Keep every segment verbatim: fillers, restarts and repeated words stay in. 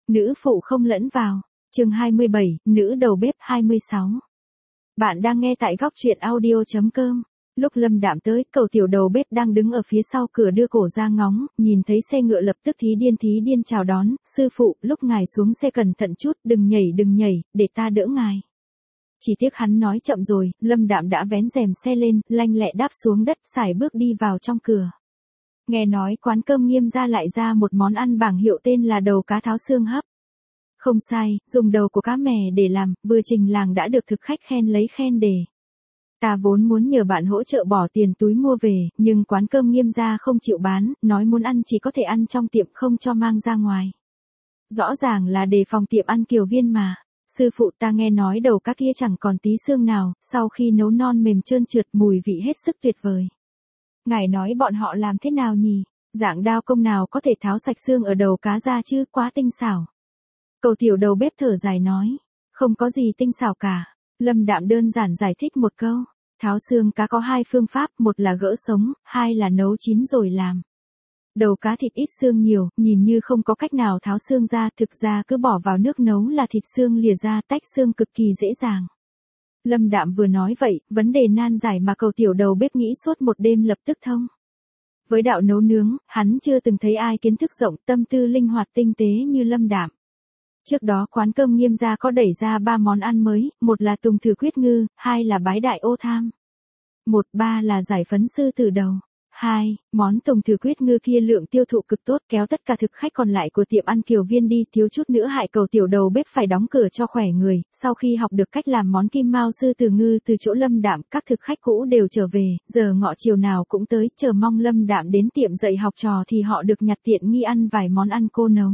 Nữ phụ không lẫn vào. Chương hai mươi bảy, nữ đầu bếp hai mươi sáu. Bạn đang nghe tại góc truyện audio.com. Lúc Lâm Đạm tới, cậu tiểu đầu bếp đang đứng ở phía sau cửa đưa cổ ra ngóng, nhìn thấy xe ngựa lập tức thí điên thí điên chào đón, sư phụ, lúc ngài xuống xe cẩn thận chút, đừng nhảy đừng nhảy, để ta đỡ ngài. Chỉ tiếc hắn nói chậm rồi, Lâm Đạm đã vén rèm xe lên, lanh lẹ đáp xuống đất, sải bước đi vào trong cửa. Nghe nói quán cơm Nghiêm gia lại ra một món ăn bảng hiệu tên là đầu cá tháo xương hấp. Không sai, dùng đầu của cá mè để làm, vừa trình làng đã được thực khách khen lấy khen đề. Ta vốn muốn nhờ bạn hỗ trợ bỏ tiền túi mua về, nhưng quán cơm Nghiêm gia không chịu bán, nói muốn ăn chỉ có thể ăn trong tiệm không cho mang ra ngoài. Rõ ràng là đề phòng tiệm ăn Kiều Viên mà. Sư phụ, ta nghe nói đầu cá kia chẳng còn tí xương nào, sau khi nấu non mềm trơn trượt, mùi vị hết sức tuyệt vời. Ngài nói bọn họ làm thế nào nhỉ? Dạng đao công nào có thể tháo sạch xương ở đầu cá ra chứ, quá tinh xảo. Cậu tiểu đầu bếp thở dài nói, không có gì tinh xảo cả. Lâm Đạm đơn giản giải thích một câu, tháo xương cá có hai phương pháp, một là gỡ sống, hai là nấu chín rồi làm. Đầu cá thịt ít xương nhiều, nhìn như không có cách nào tháo xương ra, thực ra cứ bỏ vào nước nấu là thịt xương lìa ra, tách xương cực kỳ dễ dàng. Lâm Đạm vừa nói vậy, vấn đề nan giải mà cậu tiểu đầu bếp nghĩ suốt một đêm lập tức thông. Với đạo nấu nướng, hắn chưa từng thấy ai kiến thức rộng, tâm tư linh hoạt tinh tế như Lâm Đạm. Trước đó quán cơm Nghiêm gia có đẩy ra ba món ăn mới, một là tùng thử quyết ngư, hai là bái đại ô tham. Một ba là giải phấn sư tử đầu. Hai, món tùng thử quyết ngư kia lượng tiêu thụ cực tốt, kéo tất cả thực khách còn lại của tiệm ăn Kiều Viên đi, thiếu chút nữa hại cầu tiểu đầu bếp phải đóng cửa cho khỏe người. Sau khi học được cách làm món kim mao sư tử ngư từ chỗ Lâm Đạm, các thực khách cũ đều trở về, giờ ngọ chiều nào cũng tới, chờ mong Lâm Đạm đến tiệm dạy học trò thì họ được nhặt tiện nghi ăn vài món ăn cô nấu.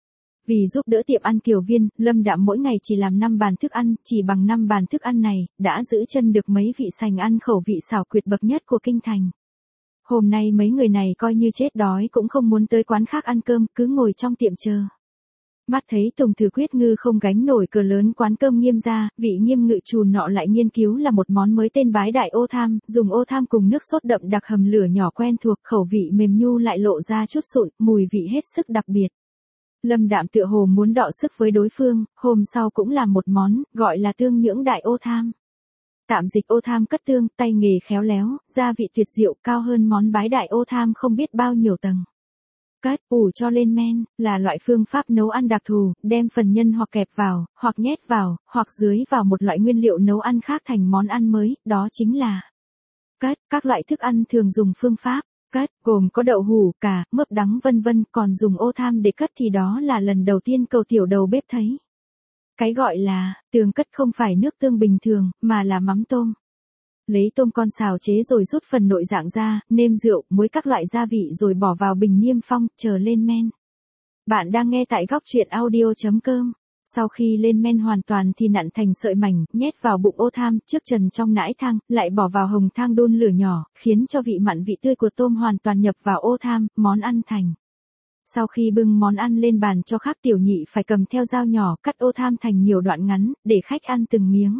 Vì giúp đỡ tiệm ăn Kiều Viên, Lâm Đạm mỗi ngày chỉ làm năm bàn thức ăn, chỉ bằng năm bàn thức ăn này, đã giữ chân được mấy vị sành ăn khẩu vị xảo quyệt bậc nhất của kinh thành. Hôm nay mấy người này coi như chết đói cũng không muốn tới quán khác ăn cơm, cứ ngồi trong tiệm chờ. Mắt thấy tùng thử quyết ngư không gánh nổi cửa lớn quán cơm Nghiêm gia, vị Nghiêm ngự trù nọ lại nghiên cứu là một món mới tên bái đại ô tham, dùng ô tham cùng nước sốt đậm đặc hầm lửa nhỏ quen thuộc, khẩu vị mềm nhu lại lộ ra chút sụn, mùi vị hết sức đặc biệt. Lâm Đạm tựa hồ muốn đọ sức với đối phương, hôm sau cũng làm một món, gọi là tương nhưỡng đại ô tham. Tạm dịch ô tham cất tương, tay nghề khéo léo, gia vị tuyệt diệu, cao hơn món bái đại ô tham không biết bao nhiêu tầng. Cắt, ủ cho lên men, là loại phương pháp nấu ăn đặc thù, đem phần nhân hoặc kẹp vào, hoặc nhét vào, hoặc dưới vào một loại nguyên liệu nấu ăn khác thành món ăn mới, đó chính là cắt. Các loại thức ăn thường dùng phương pháp cắt, gồm có đậu hủ, cà, mướp đắng vân vân, còn dùng ô tham để cất thì đó là lần đầu tiên cậu tiểu đầu bếp thấy. Cái gọi là tương cất không phải nước tương bình thường, mà là mắm tôm. Lấy tôm con xào chế rồi rút phần nội dạng ra, nêm rượu, muối các loại gia vị rồi bỏ vào bình niêm phong, chờ lên men. Bạn đang nghe tại góc truyện audio.com. Sau khi lên men hoàn toàn thì nặn thành sợi mảnh, nhét vào bụng ô tham, trước trần trong nãi thang, lại bỏ vào hồng thang đun lửa nhỏ, khiến cho vị mặn vị tươi của tôm hoàn toàn nhập vào ô tham, món ăn thành. Sau khi bưng món ăn lên bàn cho khác, tiểu nhị phải cầm theo dao nhỏ cắt ô tham thành nhiều đoạn ngắn, để khách ăn từng miếng.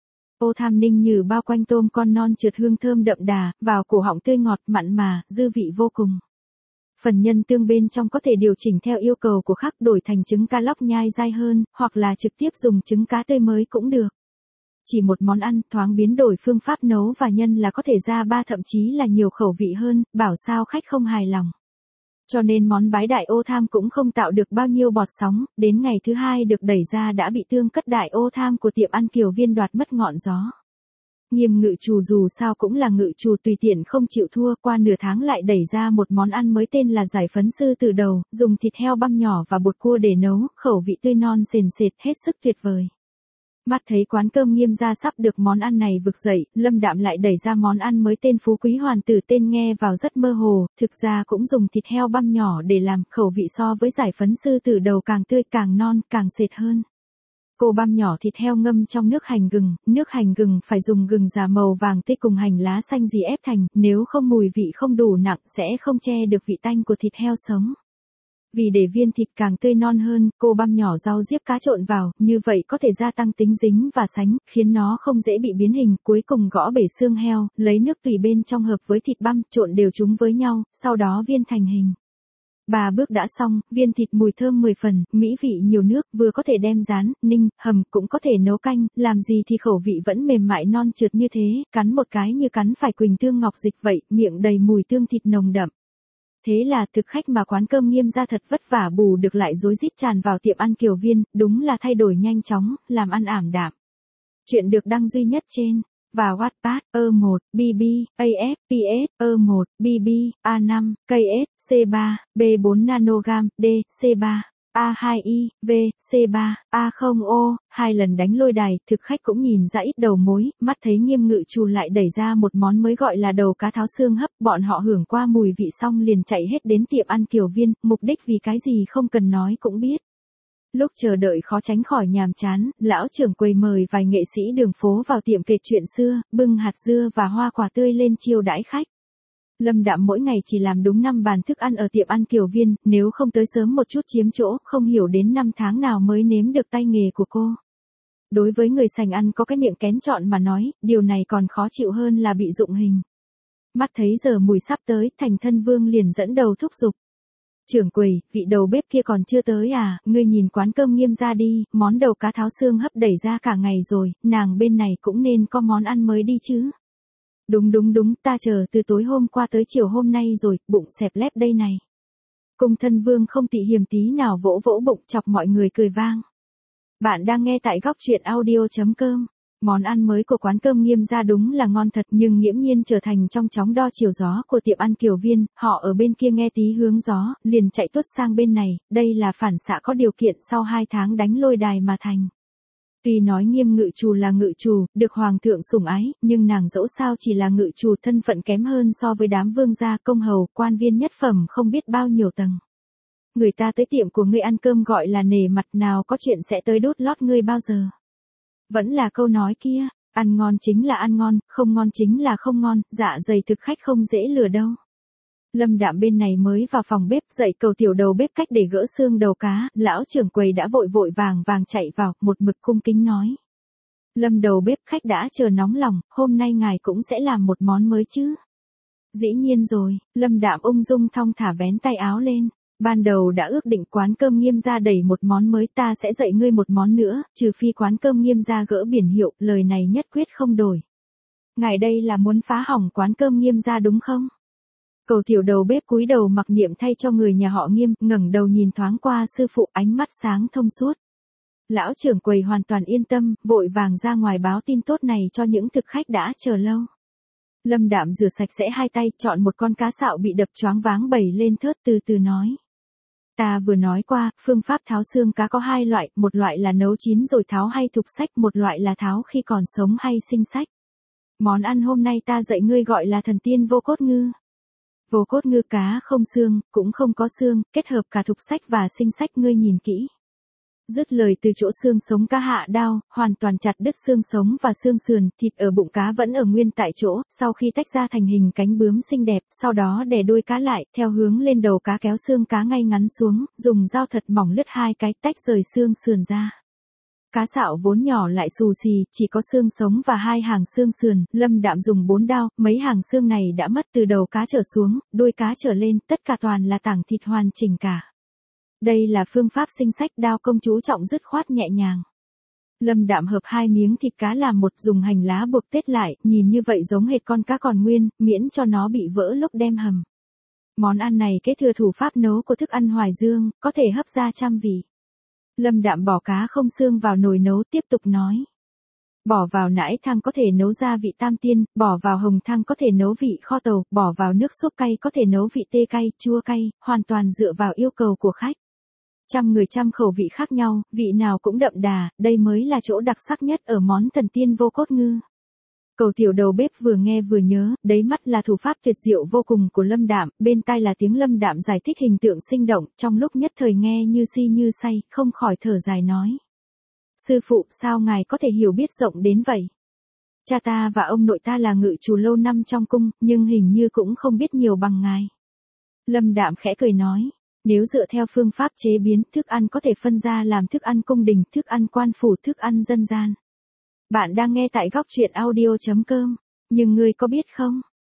Ô tham ninh như bao quanh tôm con non trượt hương thơm đậm đà, vào cổ họng tươi ngọt mặn mà, dư vị vô cùng. Phần nhân tương bên trong có thể điều chỉnh theo yêu cầu của khách, đổi thành trứng cá lóc nhai dai hơn, hoặc là trực tiếp dùng trứng cá tươi mới cũng được. Chỉ một món ăn, thoáng biến đổi phương pháp nấu và nhân là có thể ra ba thậm chí là nhiều khẩu vị hơn, bảo sao khách không hài lòng. Cho nên món bái đại ô tham cũng không tạo được bao nhiêu bọt sóng, đến ngày thứ hai được đẩy ra đã bị tương cất đại ô tham của tiệm ăn Kiều Viên đoạt mất ngọn gió. Nghiêm ngự trù dù sao cũng là ngự trù tùy tiện không chịu thua, qua nửa tháng lại đẩy ra một món ăn mới tên là giải phấn sư tử đầu, dùng thịt heo băm nhỏ và bột cua để nấu, khẩu vị tươi non sền sệt, hết sức tuyệt vời. Mắt thấy quán cơm Nghiêm gia sắp được món ăn này vực dậy, Lâm Đạm lại đẩy ra món ăn mới tên phú quý hoàn tử, tên nghe vào rất mơ hồ, thực ra cũng dùng thịt heo băm nhỏ để làm, khẩu vị so với giải phấn sư tử đầu càng tươi càng non, càng sệt hơn. Cô băm nhỏ thịt heo ngâm trong nước hành gừng, nước hành gừng phải dùng gừng già màu vàng tươi cùng hành lá xanh dì ép thành, nếu không mùi vị không đủ nặng sẽ không che được vị tanh của thịt heo sống. Vì để viên thịt càng tươi non hơn, cô băm nhỏ rau diếp cá trộn vào, như vậy có thể gia tăng tính dính và sánh, khiến nó không dễ bị biến hình. Cuối cùng gõ bể xương heo, lấy nước tùy bên trong hợp với thịt băm, trộn đều chúng với nhau, sau đó viên thành hình. Ba bước đã xong, viên thịt mùi thơm mười phần, mỹ vị nhiều nước, vừa có thể đem rán, ninh, hầm, cũng có thể nấu canh, làm gì thì khẩu vị vẫn mềm mại non trượt như thế, cắn một cái như cắn phải quỳnh tương ngọc dịch vậy, miệng đầy mùi tương thịt nồng đậm. Thế là thực khách mà quán cơm Nghiêm gia thật vất vả bù được lại rối rít tràn vào tiệm ăn Kiều Viên, đúng là thay đổi nhanh chóng, làm ăn ảm đạm. Chuyện được đăng duy nhất trên và Wattpad, E một, B B, A F, P S, E một, B B, A năm, K S, C ba, B bốn nanogam, D, C ba, A hai I, V, C ba, A không O, hai lần đánh lôi đài, thực khách cũng nhìn ra ít đầu mối, mắt thấy Nghiêm ngự trù lại đẩy ra một món mới gọi là đầu cá tháo xương hấp, bọn họ hưởng qua mùi vị xong liền chạy hết đến tiệm ăn Kiều Viên, mục đích vì cái gì không cần nói cũng biết. Lúc chờ đợi khó tránh khỏi nhàm chán, lão trưởng quầy mời vài nghệ sĩ đường phố vào tiệm kể chuyện xưa, bưng hạt dưa và hoa quả tươi lên chiêu đãi khách. Lâm Đạm mỗi ngày chỉ làm đúng năm bàn thức ăn ở tiệm ăn Kiều Viên, nếu không tới sớm một chút chiếm chỗ, không hiểu đến năm tháng nào mới nếm được tay nghề của cô. Đối với người sành ăn có cái miệng kén chọn mà nói, điều này còn khó chịu hơn là bị dụng hình. Mắt thấy giờ mùi sắp tới, Thành Thân Vương liền dẫn đầu thúc giục. Trưởng quầy, vị đầu bếp kia còn chưa tới à, ngươi nhìn quán cơm Nghiêm gia đi, món đầu cá tháo xương hấp đẩy ra cả ngày rồi, nàng bên này cũng nên có món ăn mới đi chứ. Đúng đúng đúng, ta chờ từ tối hôm qua tới chiều hôm nay rồi, bụng xẹp lép đây này. Cung Thân Vương không tị hiềm tí nào vỗ vỗ bụng chọc mọi người cười vang. Bạn đang nghe tại góc truyện audio.com. Món ăn mới của quán cơm Nghiêm gia đúng là ngon thật nhưng nghiễm nhiên trở thành trong chóng đo chiều gió của tiệm ăn Kiều Viên, họ ở bên kia nghe tí hướng gió, liền chạy tuốt sang bên này, đây là phản xạ có điều kiện sau hai tháng đánh lôi đài mà thành. Tuy nói Nghiêm ngự trù là ngự trù, được hoàng thượng sủng ái, nhưng nàng dẫu sao chỉ là ngự trù thân phận kém hơn so với đám vương gia công hầu, quan viên nhất phẩm không biết bao nhiêu tầng. Người ta tới tiệm của ngươi ăn cơm gọi là nể mặt nào có chuyện sẽ tới đốt lót ngươi bao giờ. Vẫn là câu nói kia, ăn ngon chính là ăn ngon, không ngon chính là không ngon, dạ dày thực khách không dễ lừa đâu. Lâm Đạm bên này mới vào phòng bếp dạy cầu tiểu đầu bếp cách để gỡ xương đầu cá, lão trưởng quầy đã vội vội vàng vàng chạy vào, một mực cung kính nói. Lâm đầu bếp khách đã chờ nóng lòng, hôm nay ngài cũng sẽ làm một món mới chứ. Dĩ nhiên rồi, Lâm Đạm ung dung thong thả vén tay áo lên. Ban đầu đã ước định quán cơm Nghiêm gia đẩy một món mới, ta sẽ dạy ngươi một món nữa, trừ phi quán cơm Nghiêm gia gỡ biển hiệu, lời này nhất quyết không đổi. Ngài đây là muốn phá hỏng quán cơm Nghiêm gia đúng không? Cầu tiểu đầu bếp cúi đầu mặc niệm thay cho người nhà họ Nghiêm, ngẩng đầu nhìn thoáng qua sư phụ, ánh mắt sáng thông suốt. Lão trưởng quầy hoàn toàn yên tâm, vội vàng ra ngoài báo tin tốt này cho những thực khách đã chờ lâu. Lâm Đạm rửa sạch sẽ hai tay, chọn một con cá sạo bị đập choáng váng bẩy lên thớt từ từ nói. Ta vừa nói qua, phương pháp tháo xương cá có hai loại, một loại là nấu chín rồi tháo hay thục sách, một loại là tháo khi còn sống hay sinh sách. Món ăn hôm nay ta dạy ngươi gọi là thần tiên vô cốt ngư. Vô cốt ngư cá không xương, cũng không có xương, kết hợp cả thục sách và sinh sách, ngươi nhìn kỹ. Dứt lời từ chỗ xương sống cá hạ đao, hoàn toàn chặt đứt xương sống và xương sườn, thịt ở bụng cá vẫn ở nguyên tại chỗ, sau khi tách ra thành hình cánh bướm xinh đẹp, sau đó đè đuôi cá lại, theo hướng lên đầu cá kéo xương cá ngay ngắn xuống, dùng dao thật mỏng lướt hai cái, tách rời xương sườn ra. Cá sạo vốn nhỏ lại xù xì, chỉ có xương sống và hai hàng xương sườn, Lâm Đạm dùng bốn dao, mấy hàng xương này đã mất từ đầu cá trở xuống, đuôi cá trở lên, tất cả toàn là tảng thịt hoàn chỉnh cả. Đây là phương pháp sinh sách, đao công chú trọng dứt khoát nhẹ nhàng. Lâm Đạm hợp hai miếng thịt cá làm một, dùng hành lá buộc tết lại, nhìn như vậy giống hệt con cá còn nguyên, miễn cho nó bị vỡ lúc đem hầm. Món ăn này kế thừa thủ pháp nấu của thức ăn Hoài Dương, có thể hấp ra trăm vị. Lâm Đạm bỏ cá không xương vào nồi nấu, tiếp tục nói. Bỏ vào nãi thang có thể nấu ra vị tam tiên, bỏ vào hồng thang có thể nấu vị kho tàu, bỏ vào nước súp cay có thể nấu vị tê cay, chua cay, hoàn toàn dựa vào yêu cầu của khách. Trăm người trăm khẩu vị khác nhau, vị nào cũng đậm đà, đây mới là chỗ đặc sắc nhất ở món thần tiên vô cốt ngư. Cầu tiểu đầu bếp vừa nghe vừa nhớ, đấy mắt là thủ pháp tuyệt diệu vô cùng của Lâm Đạm, bên tai là tiếng Lâm Đạm giải thích hình tượng sinh động, trong lúc nhất thời nghe như si như say, không khỏi thở dài nói. Sư phụ, sao ngài có thể hiểu biết rộng đến vậy? Cha ta và ông nội ta là ngự trù lâu năm trong cung, nhưng hình như cũng không biết nhiều bằng ngài. Lâm Đạm khẽ cười nói. Nếu dựa theo phương pháp chế biến, thức ăn có thể phân ra làm thức ăn cung đình, thức ăn quan phủ, thức ăn dân gian. Bạn đang nghe tại góc truyện audio.com. Nhưng ngươi có biết không?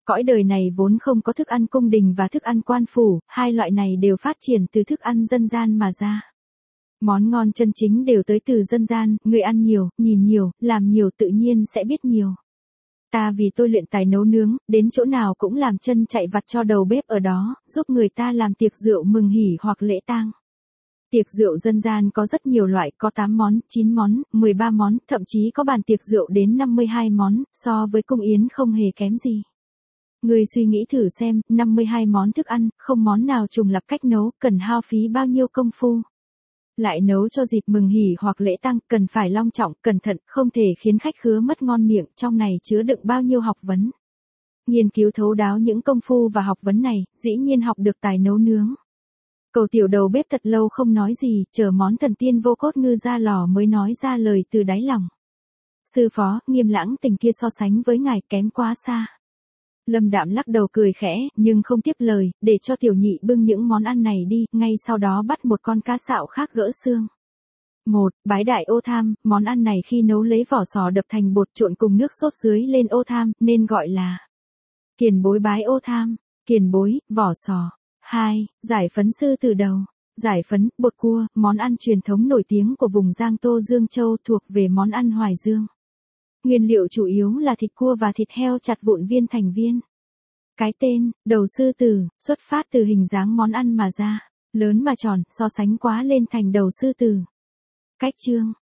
Cõi đời này vốn không có thức ăn cung đình và thức ăn quan phủ, hai loại này đều phát triển từ thức ăn dân gian mà ra. Món ngon chân chính đều tới từ dân gian, người ăn nhiều, nhìn nhiều, làm nhiều tự nhiên sẽ biết nhiều. Ta vì tôi luyện tài nấu nướng, đến chỗ nào cũng làm chân chạy vặt cho đầu bếp ở đó, giúp người ta làm tiệc rượu mừng hỉ hoặc lễ tang. Tiệc rượu dân gian có rất nhiều loại, có tám món, chín món, mười ba món, thậm chí có bàn tiệc rượu đến năm mươi hai món, so với cung yến không hề kém gì. Người suy nghĩ thử xem, năm mươi hai món thức ăn, không món nào trùng lặp cách nấu, cần hao phí bao nhiêu công phu. Lại nấu cho dịp mừng hỉ hoặc lễ tang, cần phải long trọng, cẩn thận, không thể khiến khách khứa mất ngon miệng, trong này chứa đựng bao nhiêu học vấn. Nghiên cứu thấu đáo những công phu và học vấn này, dĩ nhiên học được tài nấu nướng. Cầu tiểu đầu bếp thật lâu không nói gì, chờ món thần tiên vô cốt ngư ra lò mới nói ra lời từ đáy lòng. Sư phó, Nghiêm Lãng Tình kia so sánh với ngài kém quá xa. Lâm Đạm lắc đầu cười khẽ, nhưng không tiếp lời, để cho tiểu nhị bưng những món ăn này đi, ngay sau đó bắt một con cá sạo khác gỡ xương. Một, bái đại ô tham, món ăn này khi nấu lấy vỏ sò đập thành bột trộn cùng nước sốt dưới lên ô tham, nên gọi là kiền bối bái ô tham, kiền bối, vỏ sò. Hai, giải phấn sư tử đầu. Giải phấn, bột cua, món ăn truyền thống nổi tiếng của vùng Giang Tô Dương Châu thuộc về món ăn Hoài Dương. Nguyên liệu chủ yếu là thịt cua và thịt heo chặt vụn viên thành viên. Cái tên, đầu sư tử, xuất phát từ hình dáng món ăn mà ra, lớn mà tròn, so sánh quá lên thành đầu sư tử. Cách chương,